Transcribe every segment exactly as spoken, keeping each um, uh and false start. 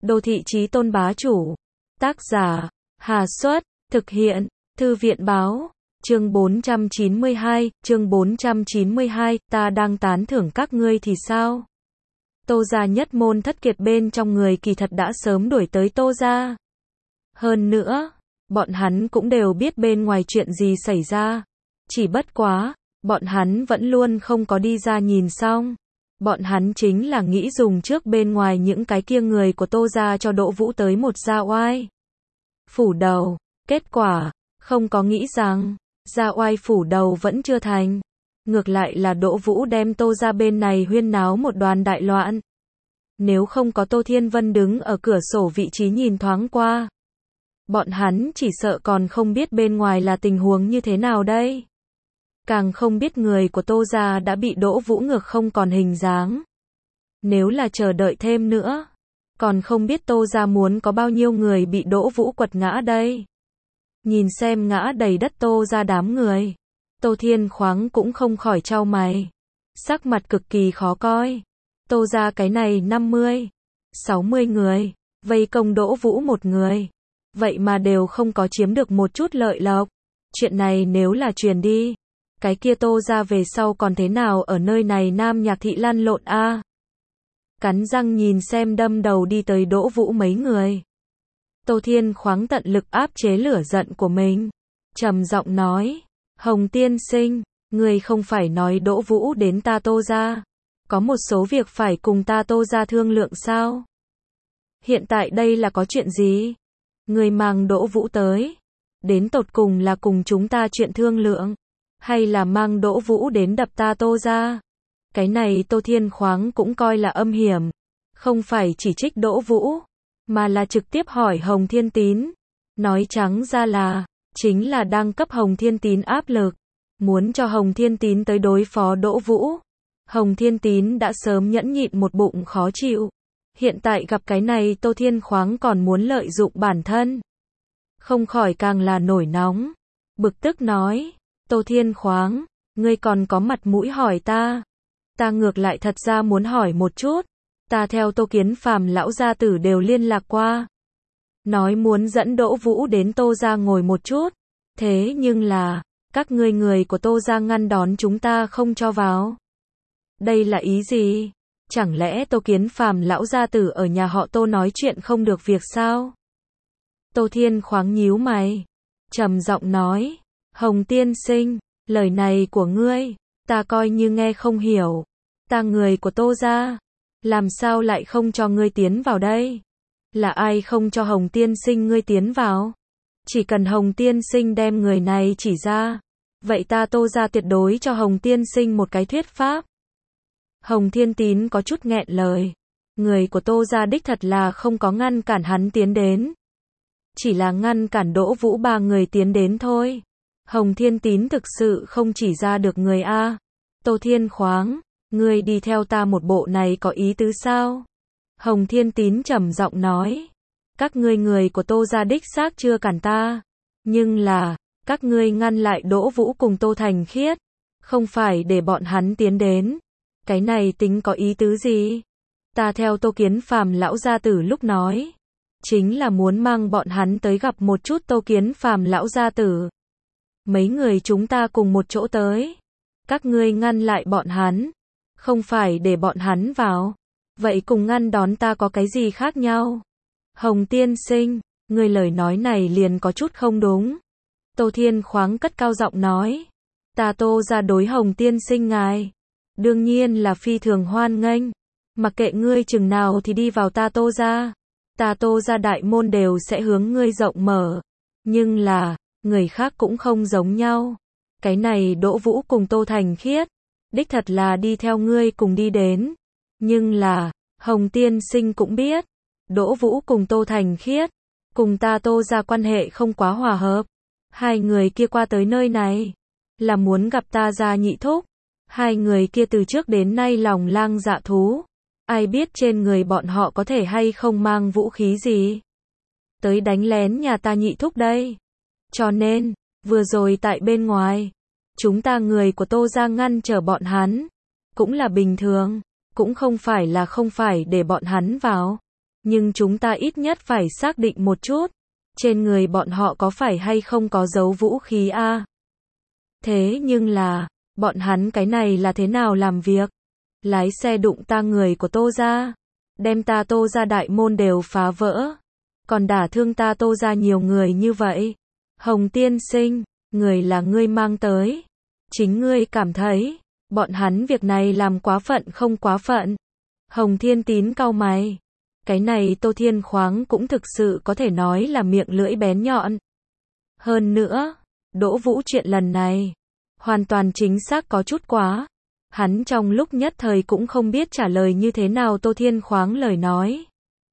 Đô thị chí tôn bá chủ. Tác giả, Hà Xuất, thực hiện, Thư viện báo. Chương bốn trăm chín mươi hai, chương bốn trăm chín mươi hai, ta đang tán thưởng các ngươi thì sao? Tô gia nhất môn thất kiệt bên trong người kỳ thật đã sớm đuổi tới Tô gia. Hơn nữa, bọn hắn cũng đều biết bên ngoài chuyện gì xảy ra. Chỉ bất quá, bọn hắn vẫn luôn không có đi ra nhìn xong. Bọn hắn chính là nghĩ dùng trước bên ngoài những cái kia người của Tô gia cho Đỗ Vũ tới một gia oai phủ đầu. Kết quả, không có nghĩ rằng, gia oai phủ đầu vẫn chưa thành. Ngược lại là Đỗ Vũ đem Tô gia bên này huyên náo một đoàn đại loạn. Nếu không có Tô Thiên Vân đứng ở cửa sổ vị trí nhìn thoáng qua, bọn hắn chỉ sợ còn không biết bên ngoài là tình huống như thế nào đây. Càng không biết người của Tô gia đã bị Đỗ Vũ ngược không còn hình dáng. Nếu là chờ đợi thêm nữa, còn không biết Tô gia muốn có bao nhiêu người bị Đỗ Vũ quật ngã đây. Nhìn xem ngã đầy đất Tô gia đám người, Tô Thiên Khoáng cũng không khỏi chau mày. Sắc mặt cực kỳ khó coi. Tô gia cái này năm mươi, sáu mươi người, vây công Đỗ Vũ một người. Vậy mà đều không có chiếm được một chút lợi lộc. Chuyện này nếu là truyền đi, cái kia Tô gia về sau còn thế nào ở nơi này Nam Nhạc thị lăn lộn a? À? Cắn răng nhìn xem đâm đầu đi tới Đỗ Vũ mấy người. Tô Thiên Khoáng tận lực áp chế lửa giận của mình, trầm giọng nói: "Hồng tiên sinh, người không phải nói Đỗ Vũ đến ta Tô gia, có một số việc phải cùng ta Tô gia thương lượng sao? Hiện tại đây là có chuyện gì? Người mang Đỗ Vũ tới, đến tột cùng là cùng chúng ta chuyện thương lượng, hay là mang Đỗ Vũ đến đập ta Tô gia?" Cái này Tô Thiên Khoáng cũng coi là âm hiểm, không phải chỉ trích Đỗ Vũ, mà là trực tiếp hỏi Hồng Thiên Tín. Nói trắng ra là, chính là đang cấp Hồng Thiên Tín áp lực, muốn cho Hồng Thiên Tín tới đối phó Đỗ Vũ. Hồng Thiên Tín đã sớm nhẫn nhịn một bụng khó chịu, hiện tại gặp cái này Tô Thiên Khoáng còn muốn lợi dụng bản thân, không khỏi càng là nổi nóng, bực tức nói: "Tô Thiên Khoáng, ngươi còn có mặt mũi hỏi ta? Ta ngược lại thật ra muốn hỏi một chút, ta theo Tô Kiến Phàm lão gia tử đều liên lạc qua, nói muốn dẫn Đỗ Vũ đến Tô gia ngồi một chút, thế nhưng là, các ngươi người của Tô gia ngăn đón chúng ta không cho vào. Đây là ý gì? Chẳng lẽ Tô Kiến Phàm lão gia tử ở nhà họ Tô nói chuyện không được việc sao?" Tô Thiên Khoáng nhíu mày, trầm giọng nói: "Hồng tiên sinh, lời này của ngươi, ta coi như nghe không hiểu. Ta người của Tô gia, làm sao lại không cho ngươi tiến vào đây? Là ai không cho Hồng tiên sinh ngươi tiến vào? Chỉ cần Hồng tiên sinh đem người này chỉ ra, vậy ta Tô gia tuyệt đối cho Hồng tiên sinh một cái thuyết pháp." Hồng Thiên Tín có chút nghẹn lời. Người của Tô gia đích thật là không có ngăn cản hắn tiến đến, chỉ là ngăn cản Đỗ Vũ ba người tiến đến thôi. Hồng Thiên Tín thực sự không chỉ ra được người a. Tô Thiên Khoáng, ngươi đi theo ta một bộ này có ý tứ sao? Hồng Thiên Tín trầm giọng nói: "Các ngươi người của Tô gia đích xác chưa cản ta, nhưng là, các ngươi ngăn lại Đỗ Vũ cùng Tô Thành Khiết, không phải để bọn hắn tiến đến. Cái này tính có ý tứ gì? Ta theo Tô Kiến Phàm lão gia tử lúc nói, chính là muốn mang bọn hắn tới gặp một chút Tô Kiến Phàm lão gia tử. Mấy người chúng ta cùng một chỗ tới, các ngươi ngăn lại bọn hắn, không phải để bọn hắn vào, vậy cùng ngăn đón ta có cái gì khác nhau? Hồng tiên sinh, ngươi lời nói này liền có chút không đúng." Tô Thiên Khoáng cất cao giọng nói: "Ta Tô gia đối Hồng tiên sinh ngài, đương nhiên là phi thường hoan nghênh, mặc kệ ngươi chừng nào thì đi vào ta Tô gia, ta Tô gia đại môn đều sẽ hướng ngươi rộng mở. Nhưng là, người khác cũng không giống nhau. Cái này Đỗ Vũ cùng Tô Thành Khiết, đích thật là đi theo ngươi cùng đi đến. Nhưng là, Hồng tiên sinh cũng biết, Đỗ Vũ cùng Tô Thành Khiết, cùng ta Tô gia quan hệ không quá hòa hợp. Hai người kia qua tới nơi này, là muốn gặp ta gia nhị thúc. Hai người kia từ trước đến nay lòng lang dạ thú, ai biết trên người bọn họ có thể hay không mang vũ khí gì, tới đánh lén nhà ta nhị thúc đây. Cho nên, vừa rồi tại bên ngoài, chúng ta người của Tô gia ngăn trở bọn hắn, cũng là bình thường, cũng không phải là không phải để bọn hắn vào. Nhưng chúng ta ít nhất phải xác định một chút, trên người bọn họ có phải hay không có dấu vũ khí a? Thế nhưng là, bọn hắn cái này là thế nào làm việc? Lái xe đụng ta người của Tô gia, đem ta Tô gia đại môn đều phá vỡ, còn đả thương ta Tô gia nhiều người như vậy. Hồng tiên sinh, người là ngươi mang tới, chính ngươi cảm thấy, bọn hắn việc này làm quá phận không quá phận? Hồng Thiên Tín cau mày. Cái này Tô Thiên Khoáng cũng thực sự có thể nói là miệng lưỡi bén nhọn. Hơn nữa, Đỗ Vũ chuyện lần này, hoàn toàn chính xác có chút quá. Hắn trong lúc nhất thời cũng không biết trả lời như thế nào Tô Thiên Khoáng lời nói.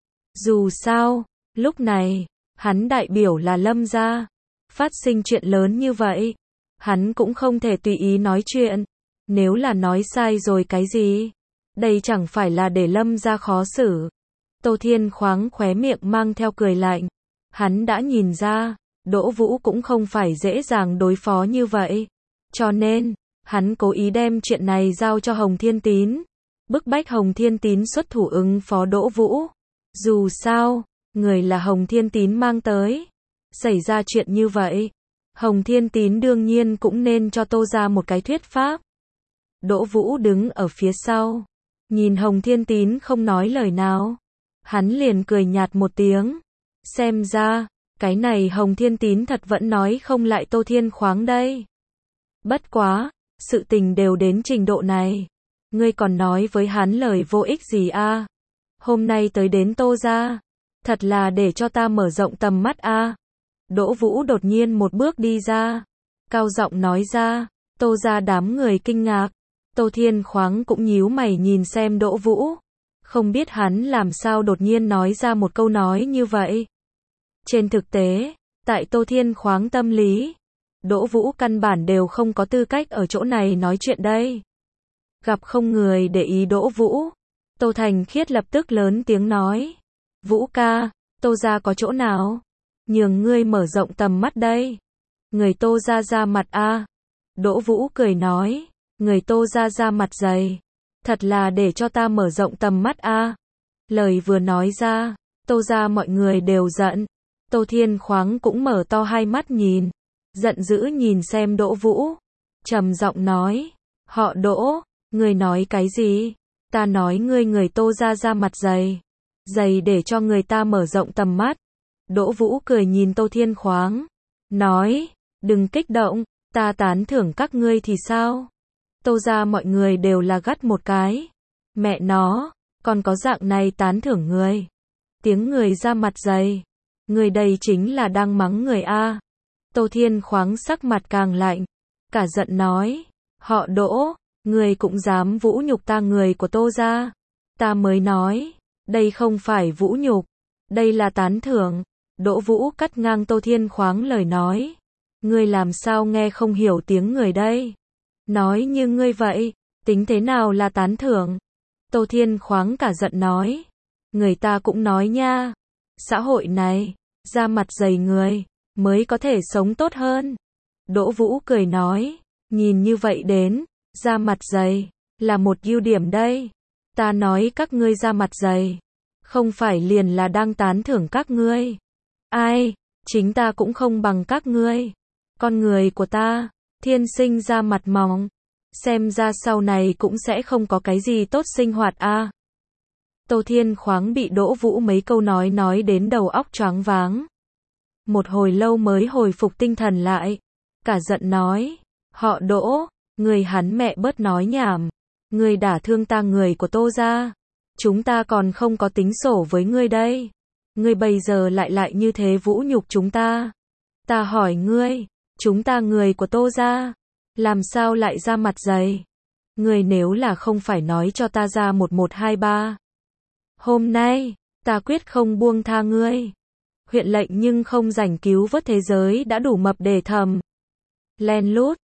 Dù sao, lúc này, hắn đại biểu là Lâm gia, phát sinh chuyện lớn như vậy, hắn cũng không thể tùy ý nói chuyện. Nếu là nói sai rồi cái gì, đây chẳng phải là để Lâm gia khó xử. Tô Thiên Khoáng khóe miệng mang theo cười lạnh. Hắn đã nhìn ra, Đỗ Vũ cũng không phải dễ dàng đối phó như vậy. Cho nên, hắn cố ý đem chuyện này giao cho Hồng Thiên Tín, bức bách Hồng Thiên Tín xuất thủ ứng phó Đỗ Vũ. Dù sao, người là Hồng Thiên Tín mang tới. Xảy ra chuyện như vậy, Hồng Thiên Tín đương nhiên cũng nên cho Tô ra một cái thuyết pháp. Đỗ Vũ đứng ở phía sau, nhìn Hồng Thiên Tín không nói lời nào. Hắn liền cười nhạt một tiếng. Xem ra, cái này Hồng Thiên Tín thật vẫn nói không lại Tô Thiên Khoáng đây. Bất quá, sự tình đều đến trình độ này, ngươi còn nói với hắn lời vô ích gì a? Hôm nay tới đến Tô gia, thật là để cho ta mở rộng tầm mắt a. Đỗ Vũ đột nhiên một bước đi ra, cao giọng nói ra. Tô gia đám người kinh ngạc. Tô Thiên Khoáng cũng nhíu mày nhìn xem Đỗ Vũ, không biết hắn làm sao đột nhiên nói ra một câu nói như vậy. Trên thực tế, tại Tô Thiên Khoáng tâm lý, Đỗ Vũ căn bản đều không có tư cách ở chỗ này nói chuyện đây. Gặp không người để ý Đỗ Vũ, Tô Thành Khiết lập tức lớn tiếng nói. Vũ ca, Tô gia có chỗ nào? Nhường ngươi mở rộng tầm mắt đây. Người Tô gia ra mặt a. Đỗ Vũ cười nói. Người Tô gia ra mặt dày. Thật là để cho ta mở rộng tầm mắt a. Lời vừa nói ra, Tô gia mọi người đều giận. Tô Thiên Khoáng cũng mở to hai mắt nhìn, giận dữ nhìn xem Đỗ Vũ, trầm giọng nói, họ Đỗ, ngươi nói cái gì? Ta nói ngươi người Tô gia ra mặt dày, dày để cho người ta mở rộng tầm mắt. Đỗ Vũ cười nhìn Tô Thiên Khoáng, nói, đừng kích động, ta tán thưởng các ngươi thì sao? Tô gia mọi người đều là gắt một cái. Mẹ nó, còn có dạng này tán thưởng người. Tiếng người ra mặt dày. Người đây chính là đang mắng người a. Tô Thiên Khoáng sắc mặt càng lạnh, cả giận nói, họ Đỗ, người cũng dám vũ nhục ta người của Tô gia. Ta mới nói, đây không phải vũ nhục, đây là tán thưởng. Đỗ Vũ cắt ngang Tô Thiên Khoáng lời nói. Ngươi làm sao nghe không hiểu tiếng người đây? Nói như ngươi vậy, tính thế nào là tán thưởng? Tô Thiên Khoáng cả giận nói. Người ta cũng nói nha, xã hội này, da mặt dày người, mới có thể sống tốt hơn. Đỗ Vũ cười nói, nhìn như vậy đến, da mặt dày, là một ưu điểm đây. Ta nói các ngươi da mặt dày, không phải liền là đang tán thưởng các ngươi. Ai, chính ta cũng không bằng các ngươi. Con người của ta, thiên sinh da mặt mỏng, xem ra sau này cũng sẽ không có cái gì tốt sinh hoạt a. Tô Thiên Khoáng bị Đỗ Vũ mấy câu nói nói đến đầu óc choáng váng. Một hồi lâu mới hồi phục tinh thần lại, cả giận nói, họ Đỗ, người hắn mẹ bớt nói nhảm, người đả thương ta người của Tô gia, chúng ta còn không có tính sổ với ngươi đây, ngươi bây giờ lại lại như thế vũ nhục chúng ta. Ta hỏi ngươi, chúng ta người của Tô gia, làm sao lại ra mặt dày? Ngươi nếu là không phải nói cho ta ra một một hai ba. Hôm nay, ta quyết không buông tha ngươi. Huyện lệnh nhưng không rảnh cứu vớt thế giới đã đủ mập để thầm. Len lút,